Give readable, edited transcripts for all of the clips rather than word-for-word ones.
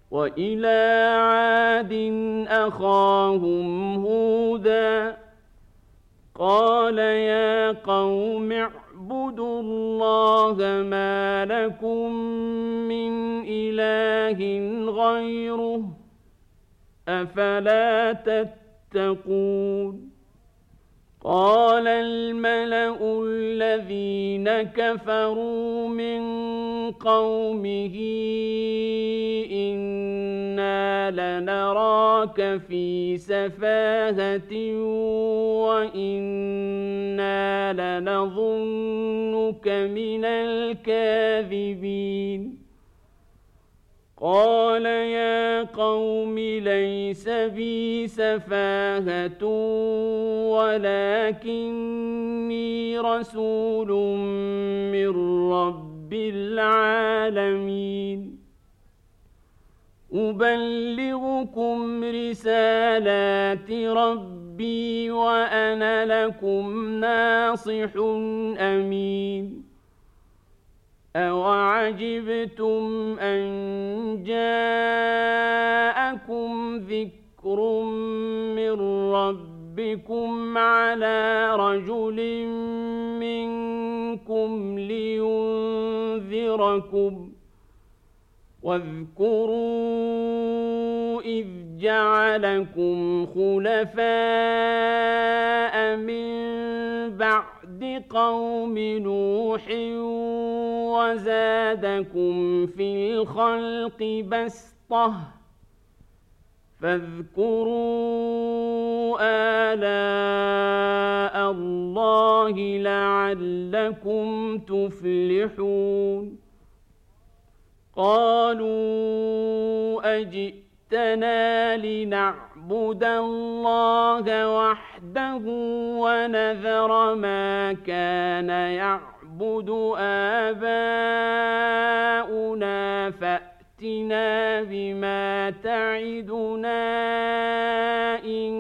وإلى عاد أخاهم هودا قال يا قوم اعبدوا الله ما لكم من إله غيره أفلا تتقون قال الملأ الذين كفروا من قومه إنا لنراك في سفاهة وإنا لنظنك من الكاذبين قال يا قوم ليس بي سفاهة ولكني رسول من رب العالمين أبلغكم رسالات ربي وأنا لكم ناصح أمين أوعجبتم أن جاءكم ذكر من ربكم على رجل منكم لينذركم واذكروا إذ جعلكم خلفاء من بعد قوم نوح وزادكم في الخلق بسطة فاذكروا آلاء الله لعلكم تفلحون قالوا أجئتنا لنعبد الله وحده ونذر ما كان يعبد آباؤنا فأتنا بما تعدنا إن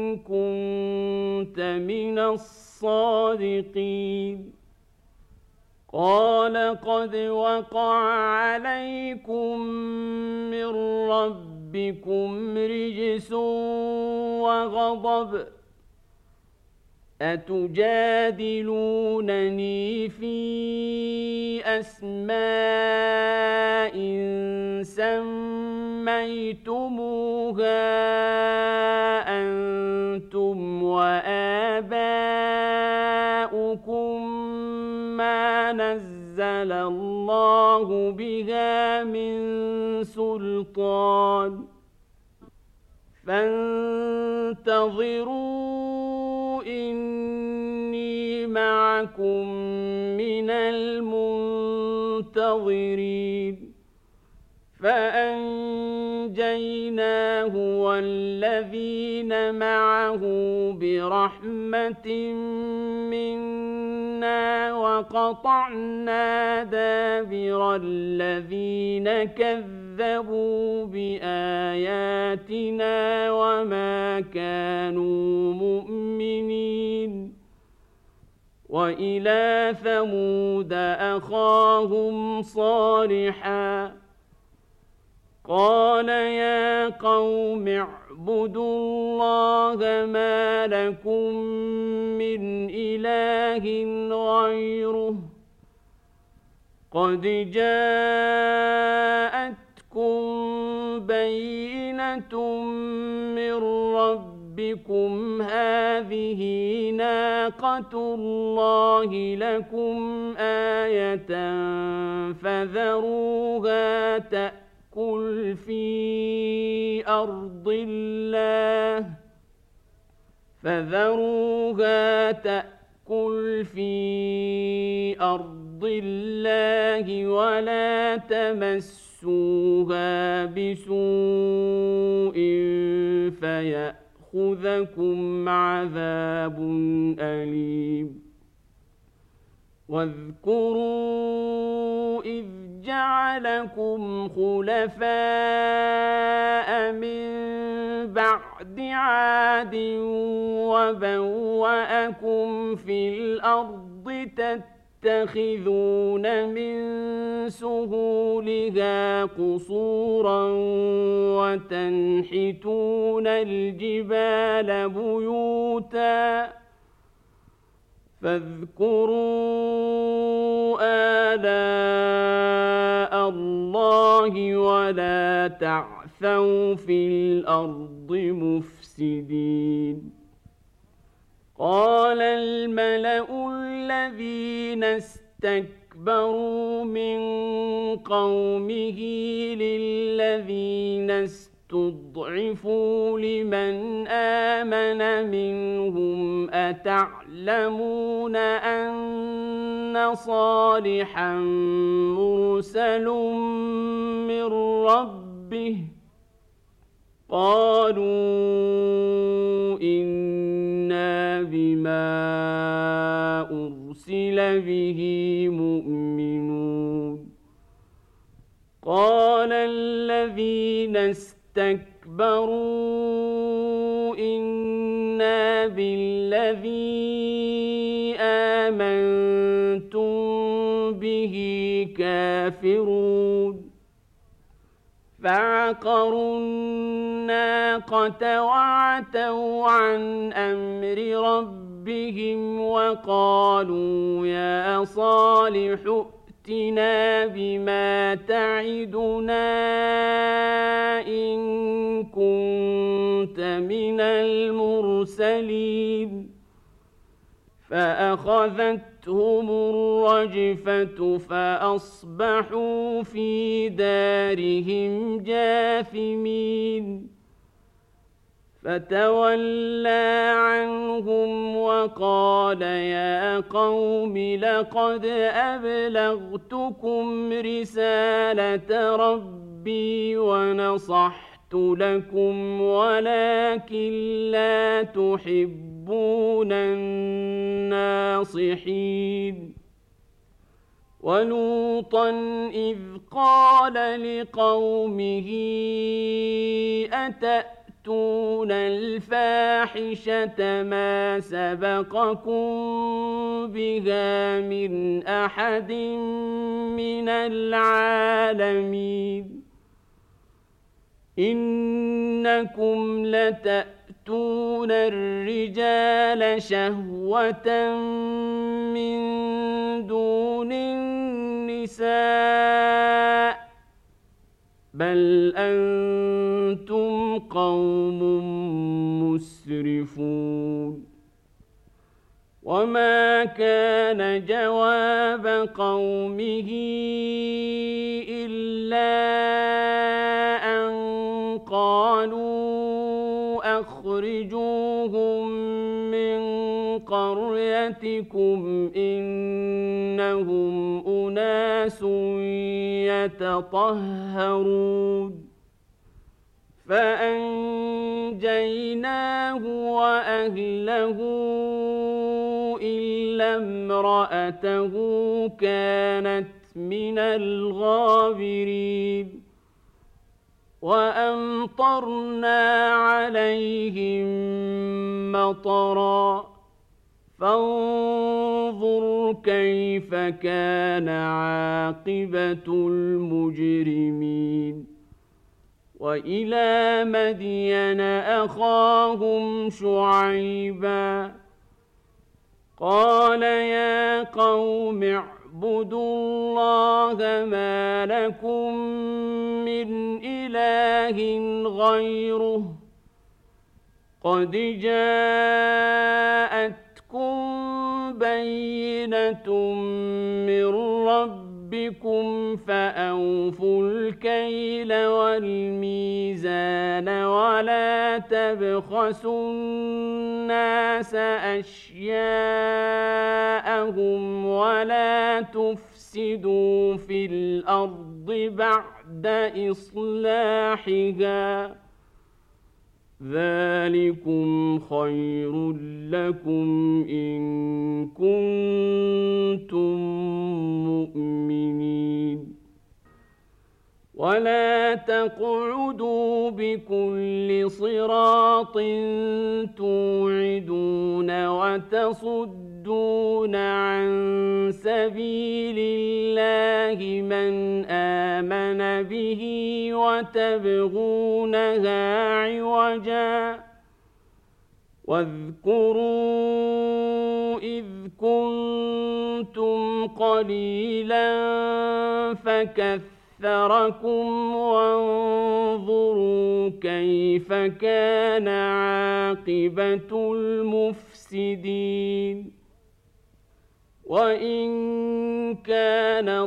كنت من الصادقين قال قد وقع عليكم من ربكم رجس وغضب أتجادلونني في أسماء سميتموها أنتم وآباؤكم ما نزل الله بها من سلطان فانتظروا إني معكم من المنتظرين فأنجيناه والذين معه برحمة منا وقطعنا دابر الذين كذبوا بآياتنا وما كانوا مؤمنين وإلى ثمود أخاهم صالحا قال يا قوم اعبدوا الله ما لكم من إله غيره قد جاءتكم بينة من ربكم هذه ناقة الله لكم آية فذروها تأكل في أرض الله ولا تمسوها بسوء فيأخذكم عذاب أليم واذكروا إذ جعلكم خلفاء من بعد عاد وبوأكم في الأرض تتخذون من سهولها قصورا وتنحتون الجبال بيوتا فاذكروا آلاء الله ولا تعثوا في الأرض مفسدين. قال الملأ الذين استكبروا من قومه للذين استضعفوا لمن آمن منهم أتعلمون أن صالحا مرسل من ربه قالوا إنا بما أرسل به مؤمنون. قال الذين استكبروا إنا بالذي آمنتم به كافرون. فعقروا الناقة وعتوا عن أمر ربهم وقالوا يا صالح ائتنا بما تعدنا إن كنت من المرسلين. فأخذتهم الرجفة فأصبحوا في دارهم جاثمين. فتولى عنهم وقال يا قوم لقد أبلغتكم رسالة ربي ونصحت لكم ولكن لا تحبون الناصحين. ولوطا إذ قال لقومه أتأتون الفاحشة ما سبقكم بها من أحد من العالمين. إنكم لتأتون الرجال شهوة من دون النساء بل أنتم قوم مسرفون. وما كان جواب قومه إلا أن قالوا أخرجوهم من قريتكم إنهم أناس يتطهرون. فأنجيناه وأهله إلا امرأته كانت من الغابرين. وأمطرنا عليهم مطرا فانظر كيف كان عاقبة المجرمين. وإلى مدين أخاهم شعيبا قال يا قوم اعبدوا الله ما لكم من إله غيره قد جاءتكم بينة من ربكم فأوفوا الكيل والميزان ولا تبخسوا الناس أشياءهم ولا تفسدوا في الأرض بعد إصلاحها ذلكم خير لكم إن كنتم مؤمنين. ولا تقعدوا بكل صراط توعدون وتصدون عن سبيل الله من آمن به وتبغونها عوجا واذكروا إذ كنتم قليلا فكثركم وانظروا كيف كان عاقبة المفسدين وإن كان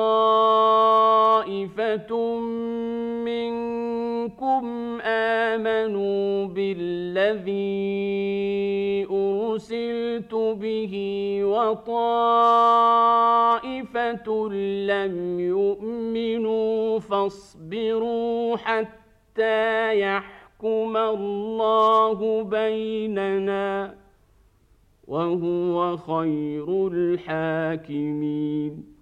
طائفة منكم آمنوا بالذي أرسلت به وطائفة لم يؤمنوا فاصبروا حتى يحكم الله بيننا وهو خير الحاكمين